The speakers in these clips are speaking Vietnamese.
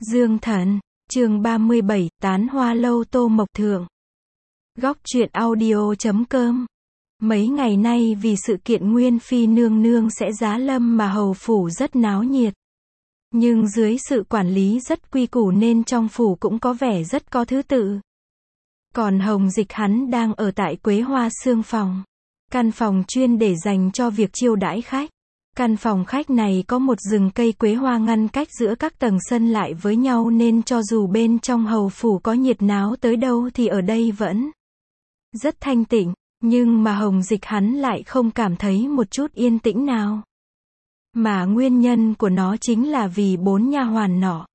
Dương Thần, chương 37, Tán Hoa Lâu Tô Mộc Thượng. Góc truyện audio.com. Mấy ngày nay vì sự kiện Nguyên Phi nương nương sẽ giá lâm mà hầu phủ rất náo nhiệt. Nhưng dưới sự quản lý rất quy củ nên trong phủ cũng có vẻ rất có thứ tự. Còn Hồng Dịch hắn đang ở tại Quế Hoa Sương phòng. Căn phòng chuyên để dành cho việc chiêu đãi khách. Căn phòng khách này có một rừng cây quế hoa ngăn cách giữa các tầng sân lại với nhau nên cho dù bên trong hầu phủ có nhiệt náo tới đâu thì ở đây vẫn rất thanh tịnh, nhưng mà Hồng Dịch hắn lại không cảm thấy một chút yên tĩnh nào. Mà nguyên nhân của nó chính là vì 4 nha hoàn nọ.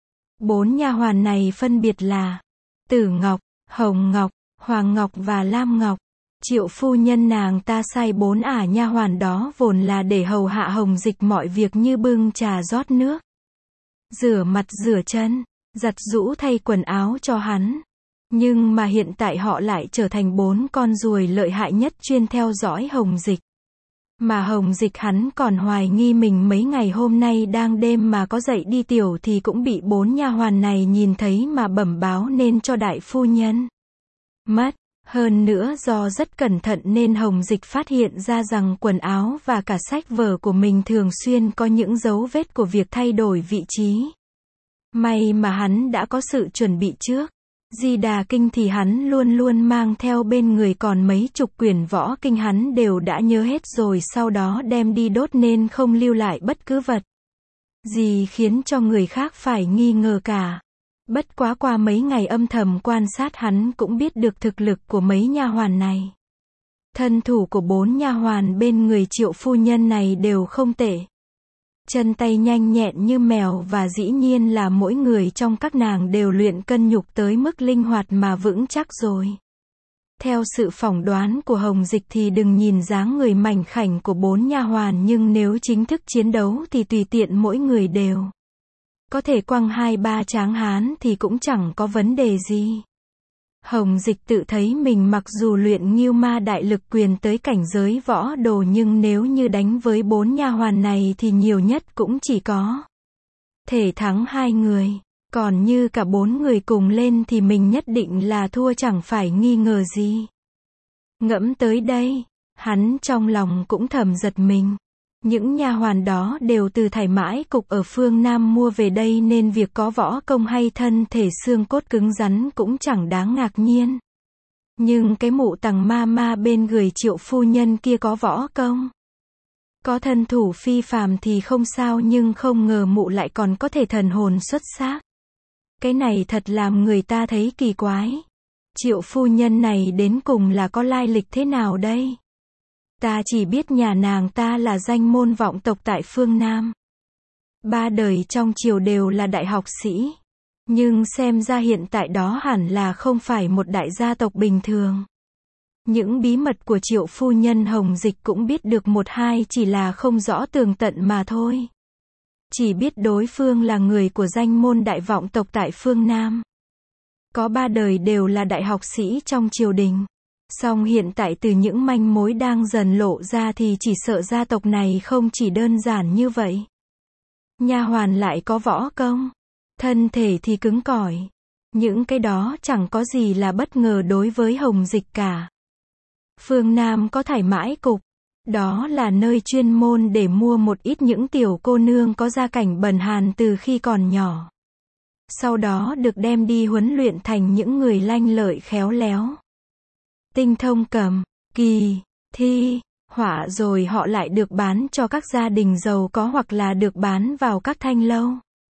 4 nha hoàn này phân biệt là Tử Ngọc, Hồng Ngọc, Hoàng Ngọc và Lam Ngọc. Triệu phu nhân nàng ta sai 4 nha hoàn đó vốn là để hầu hạ Hồng Dịch mọi việc như bưng trà rót nước, rửa mặt rửa chân, giặt giũ thay quần áo cho hắn. Nhưng mà hiện tại họ lại trở thành 4 con ruồi lợi hại nhất chuyên theo dõi Hồng Dịch. Mà Hồng Dịch hắn còn hoài nghi mình mấy ngày hôm nay đang đêm mà có dậy đi tiểu thì cũng bị 4 nha hoàn này nhìn thấy mà bẩm báo nên cho đại phu nhân mất. Hơn nữa do rất cẩn thận nên Hồng Dịch phát hiện ra rằng quần áo và cả sách vở của mình thường xuyên có những dấu vết của việc thay đổi vị trí. May mà hắn đã có sự chuẩn bị trước. Di Đà Kinh thì hắn luôn luôn mang theo bên người, còn mấy chục quyển võ kinh hắn đều đã nhớ hết rồi sau đó đem đi đốt nên không lưu lại bất cứ vật gì khiến cho người khác phải nghi ngờ cả. Bất quá qua mấy ngày âm thầm quan sát hắn cũng biết được thực lực của mấy nha hoàn này. Thân thủ của 4 nha hoàn bên người Triệu phu nhân này đều không tệ. Chân tay nhanh nhẹn như mèo và dĩ nhiên là mỗi người trong các nàng đều luyện cân nhục tới mức linh hoạt mà vững chắc rồi. Theo sự phỏng đoán của Hồng Dịch thì đừng nhìn dáng người mảnh khảnh của 4 nha hoàn, nhưng nếu chính thức chiến đấu thì tùy tiện mỗi người đều có thể quăng 2-3 tráng hán thì cũng chẳng có vấn đề gì. Hồng Dịch tự thấy mình mặc dù luyện Ngưu Ma Đại Lực Quyền tới cảnh giới võ đồ nhưng nếu như đánh với 4 nha hoàn này thì nhiều nhất cũng chỉ có thể thắng 2 người. Còn như cả 4 người cùng lên thì mình nhất định là thua chẳng phải nghi ngờ gì. Ngẫm tới đây, hắn trong lòng cũng thầm giật mình. Những nha hoàn đó đều từ Thải Mãi Cục ở phương Nam mua về đây nên việc có võ công hay thân thể xương cốt cứng rắn cũng chẳng đáng ngạc nhiên. Nhưng cái mụ Tằng ma ma bên người Triệu phu nhân kia có võ công, có thân thủ phi phàm thì không sao, nhưng không ngờ mụ lại còn có thể thần hồn xuất sắc. Cái này thật làm người ta thấy kỳ quái. Triệu phu nhân này đến cùng là có lai lịch thế nào đây? Ta chỉ biết nhà nàng ta là danh môn vọng tộc tại phương Nam. 3 đời trong triều đều là đại học sĩ. Nhưng xem ra hiện tại đó hẳn là không phải một đại gia tộc bình thường. Những bí mật của Triệu phu nhân Hồng Dịch cũng biết được 1-2, chỉ là không rõ tường tận mà thôi. Chỉ biết đối phương là người của danh môn đại vọng tộc tại phương Nam. Có 3 đời đều là đại học sĩ trong triều đình. Song hiện tại từ những manh mối đang dần lộ ra thì chỉ sợ gia tộc này không chỉ đơn giản như vậy. Nha hoàn lại có võ công, thân thể thì cứng cỏi. Những cái đó chẳng có gì là bất ngờ đối với Hồng Dịch cả. Phương Nam có Thải Mãi Cục, đó là nơi chuyên môn để mua một ít những tiểu cô nương có gia cảnh bần hàn từ khi còn nhỏ. Sau đó được đem đi huấn luyện thành những người lanh lợi khéo léo, tinh thông cầm, kỳ, thi, họa, rồi họ lại được bán cho các gia đình giàu có hoặc là được bán vào các thanh lâu.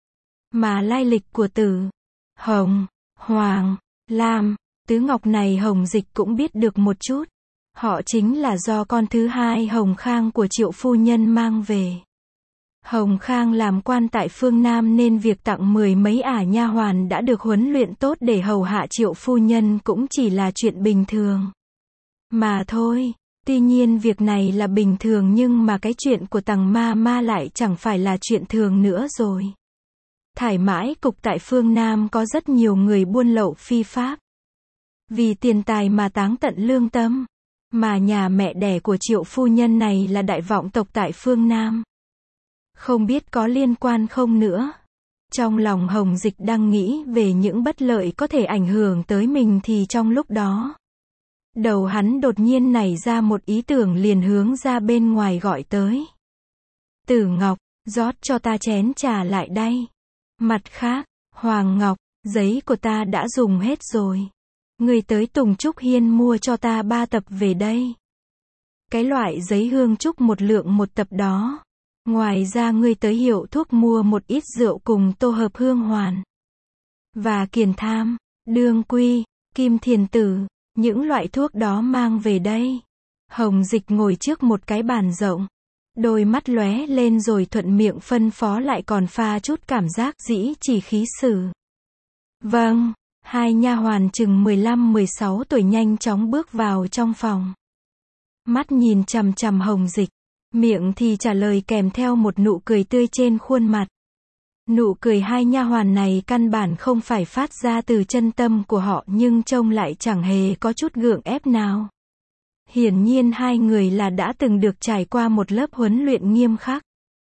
Mà lai lịch của Tử, Hồng, Hoàng, Lam, Tứ Ngọc này Hồng Dịch cũng biết được một chút. Họ chính là do con thứ hai Hồng Khang của Triệu phu nhân mang về. Hồng Khang làm quan tại phương Nam nên việc tặng 10 mấy nha hoàn đã được huấn luyện tốt để hầu hạ Triệu phu nhân cũng chỉ là chuyện bình thường mà thôi. Tuy nhiên việc này là bình thường nhưng mà cái chuyện của Tằng ma ma lại chẳng phải là chuyện thường nữa rồi. Thải Mãi Cục tại phương Nam có rất nhiều người buôn lậu phi pháp, vì tiền tài mà táng tận lương tâm. Mà nhà mẹ đẻ của Triệu phu nhân này là đại vọng tộc tại phương Nam. Không biết có liên quan không nữa. Trong lòng Hồng Dịch đang nghĩ về những bất lợi có thể ảnh hưởng tới mình thì trong lúc đó, đầu hắn đột nhiên nảy ra một ý tưởng liền hướng ra bên ngoài gọi tới. Tử Ngọc, rót cho ta chén trà lại đây. Mặt khác, Hoàng Ngọc, giấy của ta đã dùng hết rồi. Ngươi tới Tùng Trúc Hiên mua cho ta 3 tập về đây. Cái loại giấy hương trúc 1 lượng 1 tập đó. Ngoài ra ngươi tới hiệu thuốc mua một ít rượu cùng tô hợp hương hoàn. Và kiền tham, đương quy, kim thiền tử, những loại thuốc đó mang về đây. Hồng Dịch ngồi trước một cái bàn rộng. Đôi mắt lóe lên rồi thuận miệng phân phó lại còn pha chút cảm giác dĩ chỉ khí sử. Vâng, hai nha hoàn chừng 15-16 tuổi nhanh chóng bước vào trong phòng. Mắt nhìn chằm chằm Hồng Dịch, miệng thì trả lời kèm theo một nụ cười tươi trên khuôn mặt. Nụ cười hai nha hoàn này căn bản không phải phát ra từ chân tâm của họ nhưng trông lại chẳng hề có chút gượng ép nào. Hiển nhiên hai người là đã từng được trải qua một lớp huấn luyện nghiêm khắc.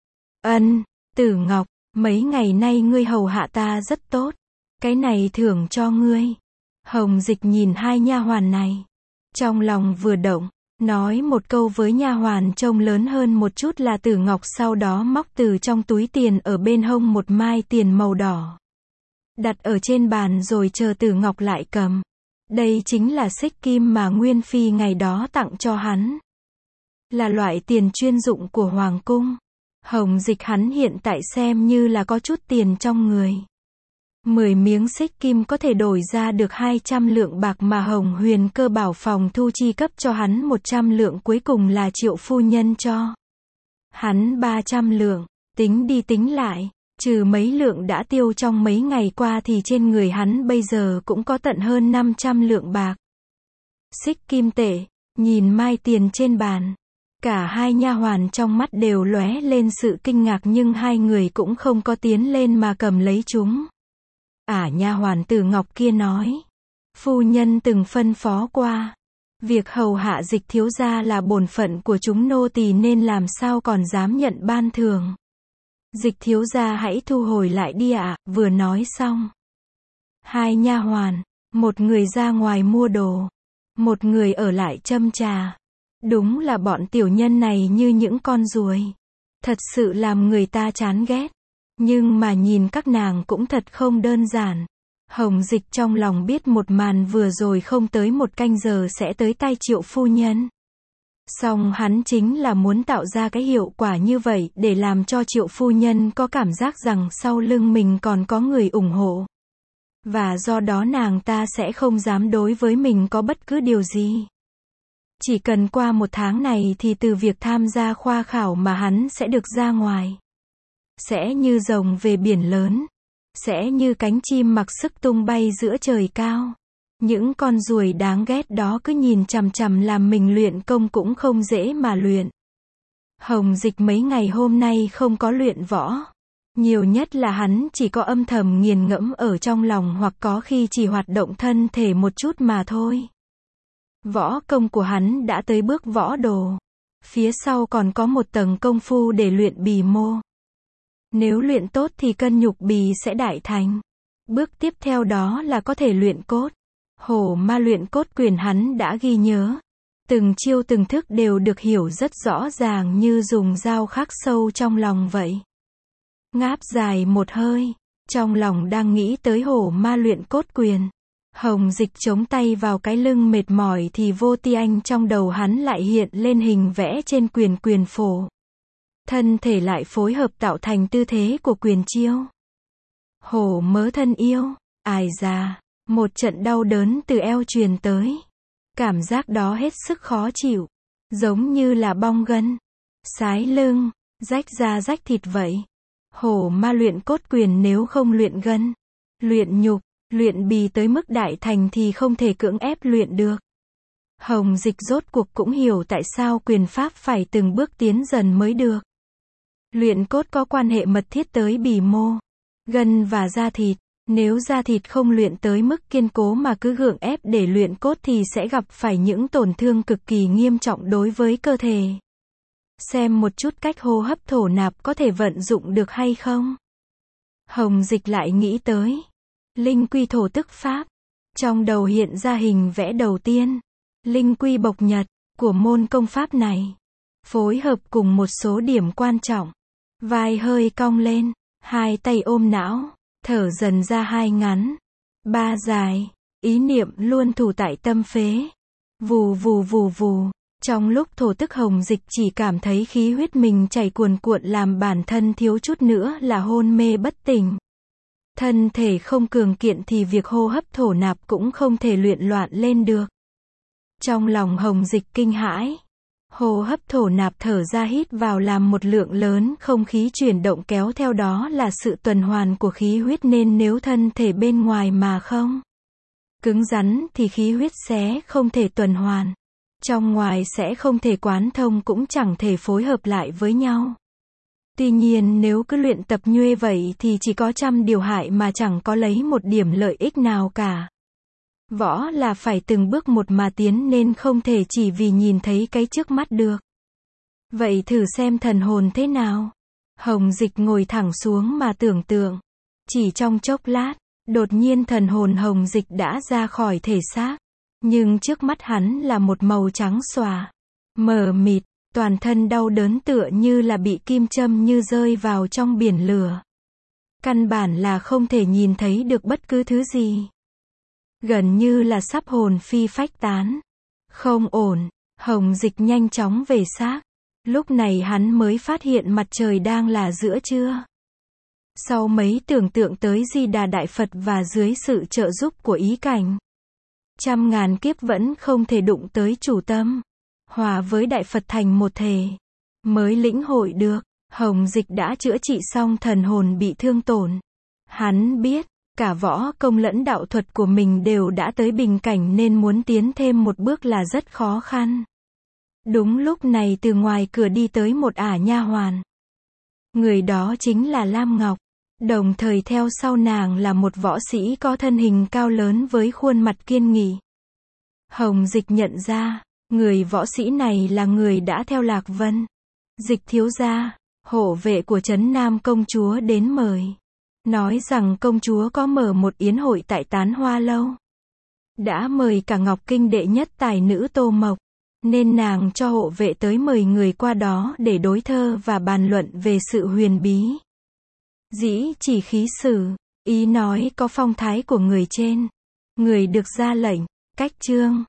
Tử Ngọc, mấy ngày nay ngươi hầu hạ ta rất tốt. Cái này thưởng cho ngươi. Hồng Dịch nhìn hai nha hoàn này. Trong lòng vừa động, nói một câu với nha hoàn trông lớn hơn một chút là Tử Ngọc, sau đó móc từ trong túi tiền ở bên hông một mai tiền màu đỏ. Đặt ở trên bàn rồi chờ Tử Ngọc lại cầm. Đây chính là xích kim mà Nguyên Phi ngày đó tặng cho hắn. Là loại tiền chuyên dụng của Hoàng cung. Hồng Dịch hắn hiện tại xem như là có chút tiền trong người. 10 miếng xích kim có thể đổi ra được 200 lượng bạc mà Hồng Huyền Cơ bảo phòng thu chi cấp cho hắn 100 lượng, cuối cùng là Triệu phu nhân cho hắn 300 lượng, tính đi tính lại, trừ mấy lượng đã tiêu trong mấy ngày qua thì trên người hắn bây giờ cũng có tận hơn 500 lượng bạc. Xích kim tệ, nhìn mai tiền trên bàn, cả hai nha hoàn trong mắt đều lóe lên sự kinh ngạc nhưng hai người cũng không có tiến lên mà cầm lấy chúng. Nha hoàn Tử Ngọc kia nói, phu nhân từng phân phó qua, việc hầu hạ Dịch thiếu gia là bổn phận của chúng nô tỳ nên làm sao còn dám nhận ban thưởng. Dịch thiếu gia hãy thu hồi lại đi ạ. Vừa nói xong, hai nha hoàn, một người ra ngoài mua đồ, một người ở lại châm trà. Đúng là bọn tiểu nhân này như những con ruồi, thật sự làm người ta chán ghét. Nhưng mà nhìn các nàng cũng thật không đơn giản. Hồng Dịch trong lòng biết một màn vừa rồi không tới 1 canh giờ sẽ tới tay Triệu phu nhân. Song hắn chính là muốn tạo ra cái hiệu quả như vậy để làm cho Triệu phu nhân có cảm giác rằng sau lưng mình còn có người ủng hộ. Và do đó nàng ta sẽ không dám đối với mình có bất cứ điều gì. Chỉ cần qua 1 tháng này thì từ việc tham gia khoa khảo mà hắn sẽ được ra ngoài. Sẽ như rồng về biển lớn. Sẽ như cánh chim mặc sức tung bay giữa trời cao. Những con ruồi đáng ghét đó cứ nhìn chằm chằm làm mình luyện công cũng không dễ mà luyện. Hồng Dịch mấy ngày hôm nay không có luyện võ. Nhiều nhất là hắn chỉ có âm thầm nghiền ngẫm ở trong lòng hoặc có khi chỉ hoạt động thân thể một chút mà thôi. Võ công của hắn đã tới bước võ đồ. Phía sau còn có một tầng công phu để luyện bì mô. Nếu luyện tốt thì cân nhục bì sẽ đại thành. Bước tiếp theo đó là có thể luyện cốt. Hổ ma luyện cốt quyền hắn đã ghi nhớ. Từng chiêu từng thức đều được hiểu rất rõ ràng như dùng dao khắc sâu trong lòng vậy. Ngáp dài một hơi, trong lòng đang nghĩ tới hổ ma luyện cốt quyền. Hồng Dịch chống tay vào cái lưng mệt mỏi thì vô ti anh trong đầu hắn lại hiện lên hình vẽ trên quyền phổ. Thân thể lại phối hợp tạo thành tư thế của quyền chiêu. Hổ mớ thân yêu, ai già, một trận đau đớn từ eo truyền tới. Cảm giác đó hết sức khó chịu, giống như là bong gân, sái lưng, rách da rách thịt vậy. Hổ ma luyện cốt quyền nếu không luyện gân, luyện nhục, luyện bì tới mức đại thành thì không thể cưỡng ép luyện được. Hồng Dịch rốt cuộc cũng hiểu tại sao quyền pháp phải từng bước tiến dần mới được. Luyện cốt có quan hệ mật thiết tới bì mô, gân và da thịt. Nếu da thịt không luyện tới mức kiên cố mà cứ gượng ép để luyện cốt thì sẽ gặp phải những tổn thương cực kỳ nghiêm trọng đối với cơ thể. Xem một chút cách hô hấp thổ nạp có thể vận dụng được hay không. Hồng Dịch lại nghĩ tới linh quy thổ tức pháp. Trong đầu hiện ra hình vẽ đầu tiên, linh quy bộc nhật, của môn công pháp này. Phối hợp cùng một số điểm quan trọng. Vai hơi cong lên, hai tay ôm não, thở dần ra hai ngắn, ba dài, ý niệm luôn thủ tại tâm phế. Vù vù vù vù, trong lúc thổ tức Hồng Dịch chỉ cảm thấy khí huyết mình chảy cuồn cuộn làm bản thân thiếu chút nữa là hôn mê bất tỉnh. Thân thể không cường kiện thì việc hô hấp thổ nạp cũng không thể luyện loạn lên được. Trong lòng Hồng Dịch kinh hãi. Hô hấp thổ nạp thở ra hít vào làm một lượng lớn không khí chuyển động kéo theo đó là sự tuần hoàn của khí huyết nên nếu thân thể bên ngoài mà không cứng rắn thì khí huyết sẽ không thể tuần hoàn. Trong ngoài sẽ không thể quán thông cũng chẳng thể phối hợp lại với nhau. Tuy nhiên nếu cứ luyện tập nhuê vậy thì chỉ có trăm điều hại mà chẳng có lấy một điểm lợi ích nào cả. Võ là phải từng bước một mà tiến nên không thể chỉ vì nhìn thấy cái trước mắt được. Vậy thử xem thần hồn thế nào. Hồng Dịch ngồi thẳng xuống mà tưởng tượng. Chỉ trong chốc lát, đột nhiên thần hồn Hồng Dịch đã ra khỏi thể xác. Nhưng trước mắt hắn là một màu trắng xòa, mờ mịt, toàn thân đau đớn tựa như là bị kim châm như rơi vào trong biển lửa. Căn bản là không thể nhìn thấy được bất cứ thứ gì. Gần như là sắp hồn phi phách tán. Không ổn, Hồng Dịch nhanh chóng về xác. Lúc này hắn mới phát hiện mặt trời đang là giữa trưa. Sau mấy tưởng tượng tới Di Đà Đại Phật và dưới sự trợ giúp của ý cảnh, trăm ngàn kiếp vẫn không thể đụng tới chủ tâm, hòa với Đại Phật thành một thể, mới lĩnh hội được, Hồng Dịch đã chữa trị xong thần hồn bị thương tổn. Hắn biết, cả võ công lẫn đạo thuật của mình đều đã tới bình cảnh nên muốn tiến thêm một bước là rất khó khăn. Đúng lúc này từ ngoài cửa đi tới một ả nha hoàn. Người đó chính là Lam Ngọc. Đồng thời theo sau nàng là một võ sĩ có thân hình cao lớn với khuôn mặt kiên nghị. Hồng Dịch nhận ra, người võ sĩ này là người đã theo Lạc Vân, Dịch thiếu gia, hộ vệ của Trấn Nam công chúa đến mời. Nói rằng công chúa có mở một yến hội tại Tán Hoa Lâu. Đã mời cả Ngọc Kinh đệ nhất tài nữ Tô Mộc, nên nàng cho hộ vệ tới mời người qua đó để đối thơ và bàn luận về sự huyền bí. Dĩ chỉ khí sử, ý nói có phong thái của người trên. Người được ra lệnh, cách chương,